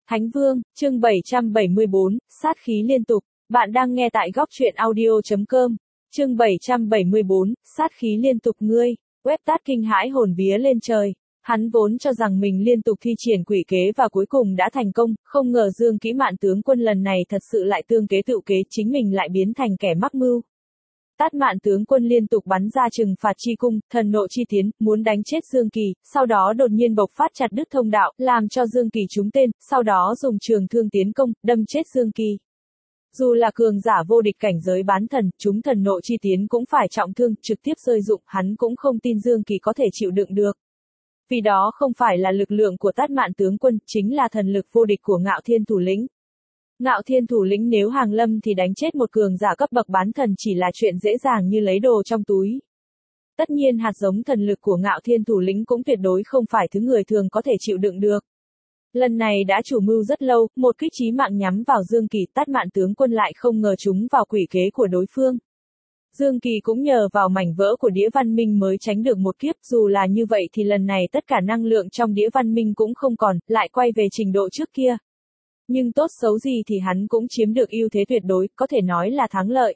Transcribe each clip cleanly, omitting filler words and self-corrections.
Thánh Vương, chương 774, sát khí liên tục. Bạn đang nghe tại góc truyện audio.com. Chương 774, sát khí liên tục ngươi. Web tát kinh hãi hồn vía lên trời. Hắn vốn cho rằng mình liên tục thi triển quỷ kế và cuối cùng đã thành công, không ngờ Dương Kĩ Mạn tướng quân lần này thật sự lại tương kế tự kế, chính mình lại biến thành kẻ mắc mưu. Tát Mạn tướng quân liên tục bắn ra trừng phạt chi cung, thần nộ chi tiến, muốn đánh chết Dương Kỳ, sau đó đột nhiên bộc phát chặt đứt thông đạo, làm cho Dương Kỳ trúng tên, sau đó dùng trường thương tiến công, đâm chết Dương Kỳ. Dù là cường giả vô địch cảnh giới bán thần, chúng thần nộ chi tiến cũng phải trọng thương, trực tiếp rơi dụng, hắn cũng không tin Dương Kỳ có thể chịu đựng được. Vì đó không phải là lực lượng của Tát Mạn tướng quân, chính là thần lực vô địch của Ngạo Thiên thủ lĩnh. Ngạo Thiên thủ lĩnh nếu hàng lâm thì đánh chết một cường giả cấp bậc bán thần chỉ là chuyện dễ dàng như lấy đồ trong túi. Tất nhiên hạt giống thần lực của Ngạo Thiên thủ lĩnh cũng tuyệt đối không phải thứ người thường có thể chịu đựng được. Lần này đã chủ mưu rất lâu, một kích chí mạng nhắm vào Dương Kỳ, Tát Mạn tướng quân lại không ngờ trúng vào quỷ kế của đối phương. Dương Kỳ cũng nhờ vào mảnh vỡ của đĩa văn minh mới tránh được một kiếp, dù là như vậy thì lần này tất cả năng lượng trong đĩa văn minh cũng không còn, lại quay về trình độ trước kia. Nhưng tốt xấu gì thì hắn cũng chiếm được ưu thế tuyệt đối, có thể nói là thắng lợi.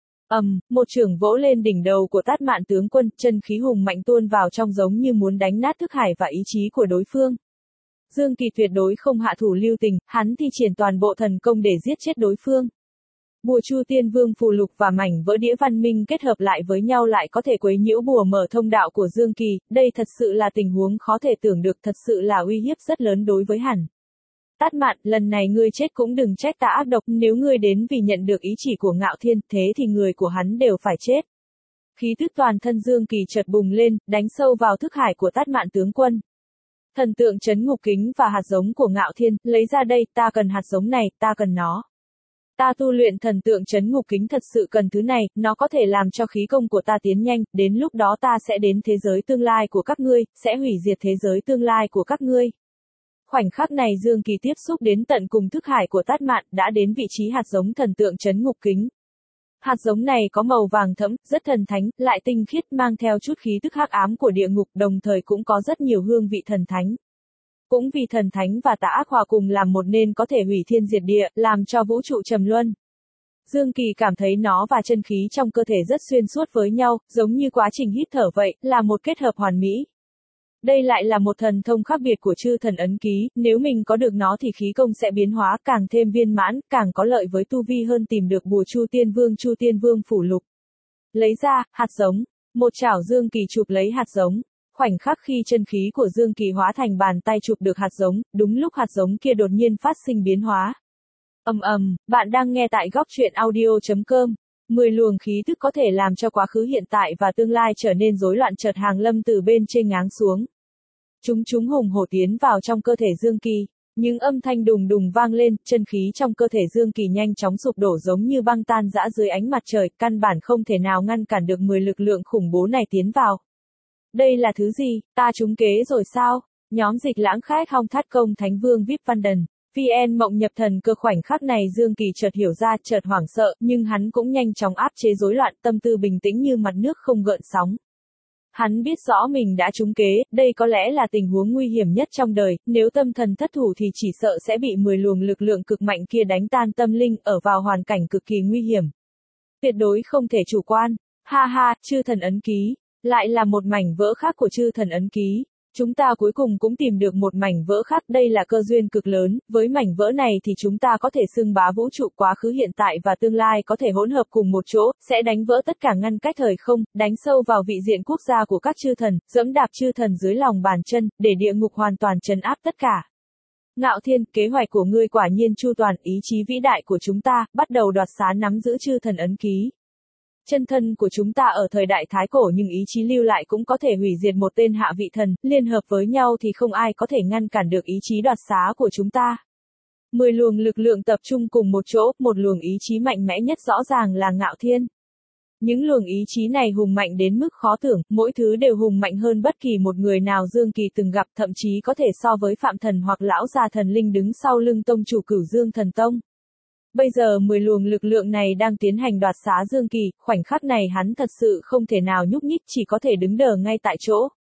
Một chưởng vỗ lên đỉnh đầu của Tát Mạn tướng quân, chân khí hùng mạnh tuôn vào trong giống như muốn đánh nát thức hải và ý chí của đối phương. Dương Kỳ tuyệt đối không hạ thủ lưu tình, hắn thi triển toàn bộ thần công để giết chết đối phương. Bùa Chu Tiên Vương phù lục và mảnh vỡ đĩa văn minh kết hợp lại với nhau lại có thể quấy nhiễu bùa mở thông đạo của Dương Kỳ, đây thật sự là tình huống khó thể tưởng được, thật sự là uy hiếp rất lớn đối với hắn. Tát Mạn, lần này ngươi chết cũng đừng trách ta ác độc, nếu ngươi đến vì nhận được ý chỉ của Ngạo Thiên, thế thì người của hắn đều phải chết. Khí tức toàn thân Dương Kỳ chợt bùng lên, đánh sâu vào thức hải của Tát Mạn tướng quân. Thần tượng trấn ngục kính và hạt giống của Ngạo Thiên, lấy ra đây, ta cần hạt giống này, ta cần nó. Ta tu luyện thần tượng trấn ngục kính thật sự cần thứ này, nó có thể làm cho khí công của ta tiến nhanh, đến lúc đó ta sẽ đến thế giới tương lai của các ngươi, sẽ hủy diệt thế giới tương lai của các ngươi. Khoảnh khắc này Dương Kỳ tiếp xúc đến tận cùng thức hải của Tát Mạn, đã đến vị trí hạt giống thần tượng trấn ngục kính. Hạt giống này có màu vàng thẫm, rất thần thánh, lại tinh khiết, mang theo chút khí tức hắc ám của địa ngục, đồng thời cũng có rất nhiều hương vị thần thánh. Cũng vì thần thánh và tà ác hòa cùng làm một nên có thể hủy thiên diệt địa, làm cho vũ trụ trầm luân. Dương Kỳ cảm thấy nó và chân khí trong cơ thể rất xuyên suốt với nhau, giống như quá trình hít thở vậy, là một kết hợp hoàn mỹ. Đây lại là một thần thông khác biệt của chư thần ấn ký, nếu mình có được nó thì khí công sẽ biến hóa càng thêm viên mãn, càng có lợi với tu vi hơn tìm được bùa Chu Tiên Vương phủ lục. Lấy ra, hạt giống. Một chảo Dương Kỳ chụp lấy hạt giống. Khoảnh khắc khi chân khí của Dương Kỳ hóa thành bàn tay chụp được hạt giống, đúng lúc hạt giống kia đột nhiên phát sinh biến hóa. Bạn đang nghe tại góc truyện audio.com. 10 luồng khí tức có thể làm cho quá khứ hiện tại và tương lai trở nên rối loạn chợt hàng lâm từ bên trên ngáng xuống. Chúng hùng hổ tiến vào trong cơ thể Dương Kỳ. Những âm thanh đùng đùng vang lên, chân khí trong cơ thể Dương Kỳ nhanh chóng sụp đổ giống như băng tan rã dưới ánh mặt trời, căn bản không thể nào ngăn cản được 10 lực lượng khủng bố này tiến vào. Đây là thứ gì, ta trúng kế rồi sao? Nhóm Dịch Lãng Khách Hong Thát Công Thánh Vương VIP Văn Đần. VN Mộng Nhập Thần Cơ. Khoảnh khắc này Dương Kỳ chợt hiểu ra, chợt hoảng sợ, nhưng hắn cũng nhanh chóng áp chế rối loạn, tâm tư bình tĩnh như mặt nước không gợn sóng. Hắn biết rõ mình đã trúng kế, đây có lẽ là tình huống nguy hiểm nhất trong đời, nếu tâm thần thất thủ thì chỉ sợ sẽ bị 10 luồng lực lượng cực mạnh kia đánh tan tâm linh, ở vào hoàn cảnh cực kỳ nguy hiểm. Tuyệt đối không thể chủ quan. Ha ha, chư thần ấn ký, lại là một mảnh vỡ khác của chư thần ấn ký. Chúng ta cuối cùng cũng tìm được một mảnh vỡ khác, đây là cơ duyên cực lớn, với mảnh vỡ này thì chúng ta có thể xưng bá vũ trụ, quá khứ hiện tại và tương lai có thể hỗn hợp cùng một chỗ, sẽ đánh vỡ tất cả ngăn cách thời không, đánh sâu vào vị diện quốc gia của các chư thần, dẫm đạp chư thần dưới lòng bàn chân, để địa ngục hoàn toàn trấn áp tất cả. Ngạo Thiên, kế hoạch của ngươi quả nhiên chu toàn, ý chí vĩ đại của chúng ta, bắt đầu đoạt xá nắm giữ chư thần ấn ký. Chân thân của chúng ta ở thời đại Thái Cổ nhưng ý chí lưu lại cũng có thể hủy diệt một tên hạ vị thần, liên hợp với nhau thì không ai có thể ngăn cản được ý chí đoạt xá của chúng ta. 10 luồng lực lượng tập trung cùng một chỗ, một luồng ý chí mạnh mẽ nhất rõ ràng là Ngạo Thiên. Những luồng ý chí này hùng mạnh đến mức khó tưởng, mỗi thứ đều hùng mạnh hơn bất kỳ một người nào Dương Kỳ từng gặp, thậm chí có thể so với Phạm Thần hoặc lão già thần linh đứng sau lưng tông chủ Cửu Dương Thần Tông. Bây giờ 10 luồng lực lượng này đang tiến hành đoạt xá Dương Kỳ, khoảnh khắc này hắn thật sự không thể nào nhúc nhích, chỉ có thể đứng đờ ngay tại chỗ.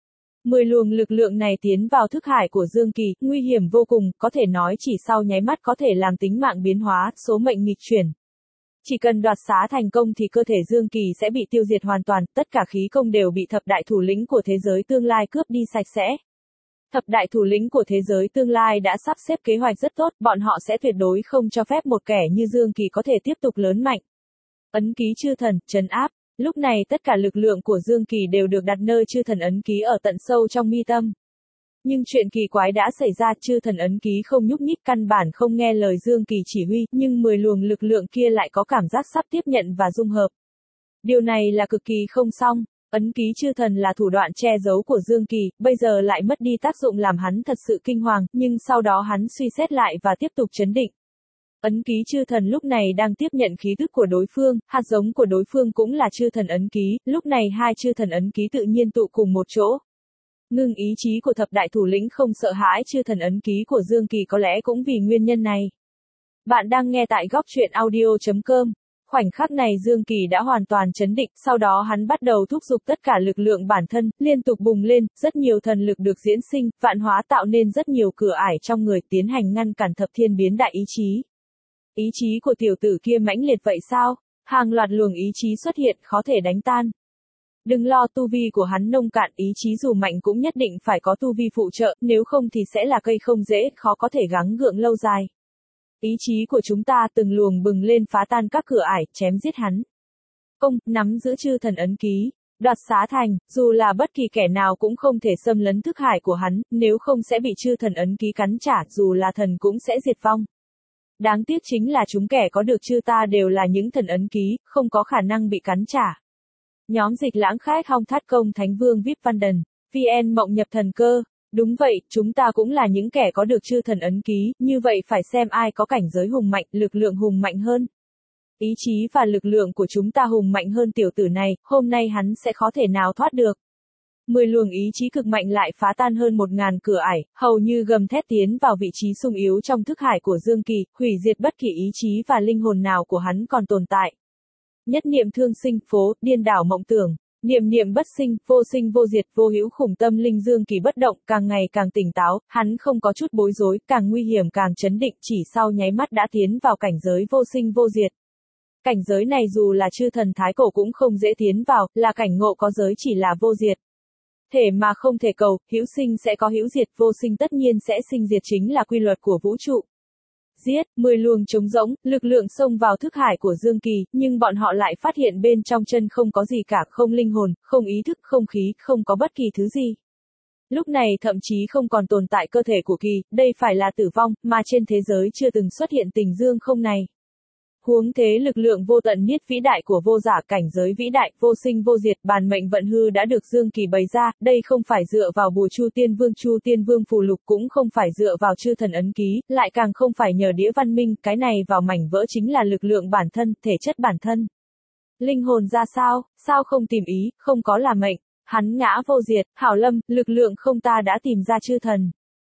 10 luồng lực lượng này tiến vào thức hải của Dương Kỳ, nguy hiểm vô cùng, có thể nói chỉ sau nháy mắt có thể làm tính mạng biến hóa, số mệnh nghịch chuyển. Chỉ cần đoạt xá thành công thì cơ thể Dương Kỳ sẽ bị tiêu diệt hoàn toàn, tất cả khí công đều bị thập đại thủ lĩnh của thế giới tương lai cướp đi sạch sẽ. Thập đại thủ lĩnh của thế giới tương lai đã sắp xếp kế hoạch rất tốt, bọn họ sẽ tuyệt đối không cho phép một kẻ như Dương Kỳ có thể tiếp tục lớn mạnh. Ấn ký chư thần, trấn áp. Lúc này tất cả lực lượng của Dương Kỳ đều được đặt nơi chư thần ấn ký ở tận sâu trong mi tâm. Nhưng chuyện kỳ quái đã xảy ra, chư thần ấn ký không nhúc nhích, căn bản không nghe lời Dương Kỳ chỉ huy, nhưng 10 luồng lực lượng kia lại có cảm giác sắp tiếp nhận và dung hợp. Điều này là cực kỳ không xong. Ấn ký chư thần là thủ đoạn che giấu của Dương Kỳ, bây giờ lại mất đi tác dụng làm hắn thật sự kinh hoàng, nhưng sau đó hắn suy xét lại và tiếp tục trấn định. Ấn ký chư thần lúc này đang tiếp nhận khí thức của đối phương, hạt giống của đối phương cũng là chư thần ấn ký, lúc này hai chư thần ấn ký tự nhiên tụ cùng một chỗ. Ngưng ý chí của thập đại thủ lĩnh không sợ hãi chư thần ấn ký của Dương Kỳ có lẽ cũng vì nguyên nhân này. Bạn đang nghe tại góc truyện audio.com. Khoảnh khắc này Dương Kỳ đã hoàn toàn trấn định, sau đó hắn bắt đầu thúc giục tất cả lực lượng bản thân, liên tục bùng lên, rất nhiều thần lực được diễn sinh, vạn hóa tạo nên rất nhiều cửa ải trong người tiến hành ngăn cản thập thiên biến đại ý chí. Ý chí của tiểu tử kia mãnh liệt vậy sao? Hàng loạt luồng ý chí xuất hiện, khó thể đánh tan. Đừng lo, tu vi của hắn nông cạn, ý chí dù mạnh cũng nhất định phải có tu vi phụ trợ, nếu không thì sẽ là cây không dễ, khó có thể gắng gượng lâu dài. Ý chí của chúng ta từng luồng bừng lên phá tan các cửa ải, chém giết hắn. Công, nắm giữ chư thần ấn ký, đoạt xá thành, dù là bất kỳ kẻ nào cũng không thể xâm lấn thức hải của hắn, nếu không sẽ bị chư thần ấn ký cắn trả, dù là thần cũng sẽ diệt vong. Đáng tiếc chính là chúng kẻ có được chư ta đều là những thần ấn ký, không có khả năng bị cắn trả. Nhóm dịch lãng khách Hong Thát Công Thánh Vương VIP Văn Đần, VN Mộng Nhập Thần Cơ. Đúng vậy, chúng ta cũng là những kẻ có được chư thần ấn ký, như vậy phải xem ai có cảnh giới hùng mạnh, lực lượng hùng mạnh hơn. Ý chí và lực lượng của chúng ta hùng mạnh hơn tiểu tử này, hôm nay hắn sẽ khó thể nào thoát được. 10 luồng ý chí cực mạnh lại phá tan hơn 1000 cửa ải, hầu như gầm thét tiến vào vị trí xung yếu trong thức hải của Dương Kỳ, hủy diệt bất kỳ ý chí và linh hồn nào của hắn còn tồn tại. Nhất niệm thương sinh, phố, điên đảo mộng tưởng. Niệm niệm bất sinh vô diệt, vô hữu khủng tâm linh Dương Kỳ bất động, càng ngày càng tỉnh táo, hắn không có chút bối rối, càng nguy hiểm càng chấn định, chỉ sau nháy mắt đã tiến vào cảnh giới vô sinh vô diệt. Cảnh giới này dù là chư thần thái cổ cũng không dễ tiến vào, là cảnh ngộ có giới chỉ là vô diệt. Thể mà không thể cầu, hữu sinh sẽ có hữu diệt, vô sinh tất nhiên sẽ sinh diệt, chính là quy luật của vũ trụ. Giết, 10 luồng trống rỗng, lực lượng xông vào thức hải của Dương Kỳ, nhưng bọn họ lại phát hiện bên trong chân không có gì cả, không linh hồn, không ý thức, không khí, không có bất kỳ thứ gì. Lúc này thậm chí không còn tồn tại cơ thể của Kỳ, đây phải là tử vong, mà trên thế giới chưa từng xuất hiện tình dương không này. Huống thế lực lượng vô tận niết vĩ đại của vô giả, cảnh giới vĩ đại, vô sinh vô diệt, bản mệnh vận hư đã được Dương Kỳ bày ra, đây không phải dựa vào bùa Chu Tiên Vương phù lục, cũng không phải dựa vào chư thần ấn ký, lại càng không phải nhờ đĩa văn minh, cái này vào mảnh vỡ chính là lực lượng bản thân, thể chất bản thân. Linh hồn ra sao không tìm ý, không có là mệnh, hắn ngã vô diệt, Hảo Lâm, lực lượng không ta đã tìm ra chư thần.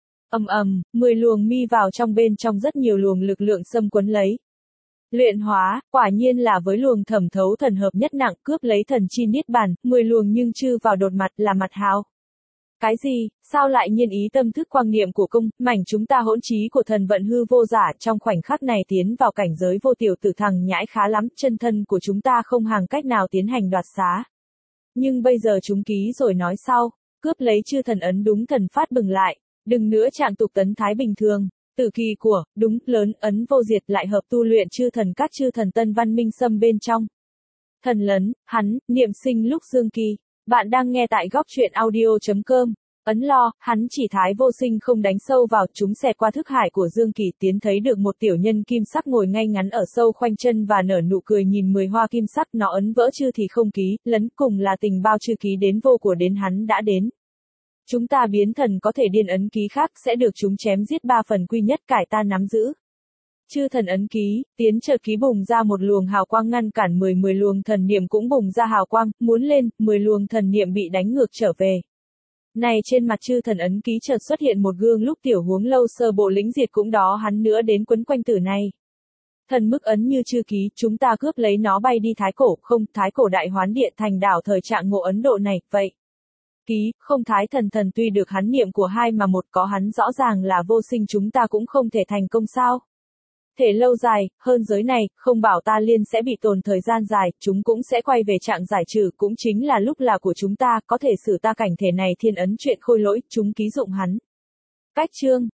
10 luồng mi vào trong, bên trong rất nhiều luồng lực lượng xâm quấn lấy. Luyện hóa, quả nhiên là với luồng thẩm thấu thần hợp nhất nặng, cướp lấy thần chi niết bàn, 10 luồng nhưng chư vào đột mặt là mặt hào. Cái gì, sao lại nhiên ý tâm thức quang niệm của công, mảnh chúng ta hỗn trí của thần vận hư vô giả, trong khoảnh khắc này tiến vào cảnh giới vô tiểu tử thằng nhãi khá lắm, chân thân của chúng ta không hàng cách nào tiến hành đoạt xá. Nhưng bây giờ chúng ký rồi nói sau, cướp lấy chư thần ấn, đúng thần phát bừng lại, đừng nữa trạng tục tấn thái bình thường. Tử kỳ của, đúng, lớn, ấn vô diệt lại hợp tu luyện chư thần, các chư thần tân văn minh xâm bên trong. Thần lấn, hắn, niệm sinh lúc Dương Kỳ. Bạn đang nghe tại góc truyện audio.com. Ấn lo, hắn chỉ thái vô sinh không đánh sâu vào, chúng xẹt qua thức hải của Dương Kỳ, tiến thấy được một tiểu nhân kim sắc ngồi ngay ngắn ở sâu khoanh chân và nở nụ cười nhìn 10 hoa kim sắc, nó ấn vỡ chư thì không ký, lấn cùng là tình bao chư ký đến vô của đến hắn đã đến. Chúng ta biến thần có thể điên ấn ký khác sẽ được chúng chém giết 3 phần quy nhất cải ta nắm giữ. Chư thần ấn ký, tiến chợt ký bùng ra một luồng hào quang ngăn cản 10 luồng thần niệm cũng bùng ra hào quang, muốn lên, 10 luồng thần niệm bị đánh ngược trở về. Này trên mặt chư thần ấn ký chợt xuất hiện một gương lúc tiểu huống lâu sơ bộ lĩnh diệt cũng đó hắn nữa đến quấn quanh tử này. Thần mức ấn như chư ký, chúng ta cướp lấy nó bay đi thái cổ, không, thái cổ đại hoán điện thành đảo thời trạng ngộ Ấn Độ này, vậy. Ký, không thái thần thần tuy được hắn niệm của hai mà một có hắn rõ ràng là vô sinh chúng ta cũng không thể thành công sao. Thể lâu dài, hơn giới này, không bảo ta liên sẽ bị tồn thời gian dài, chúng cũng sẽ quay về trạng giải trừ, cũng chính là lúc là của chúng ta, có thể xử ta cảnh thể này thiên ấn chuyện khôi lỗi, chúng ký dụng hắn. Cách chương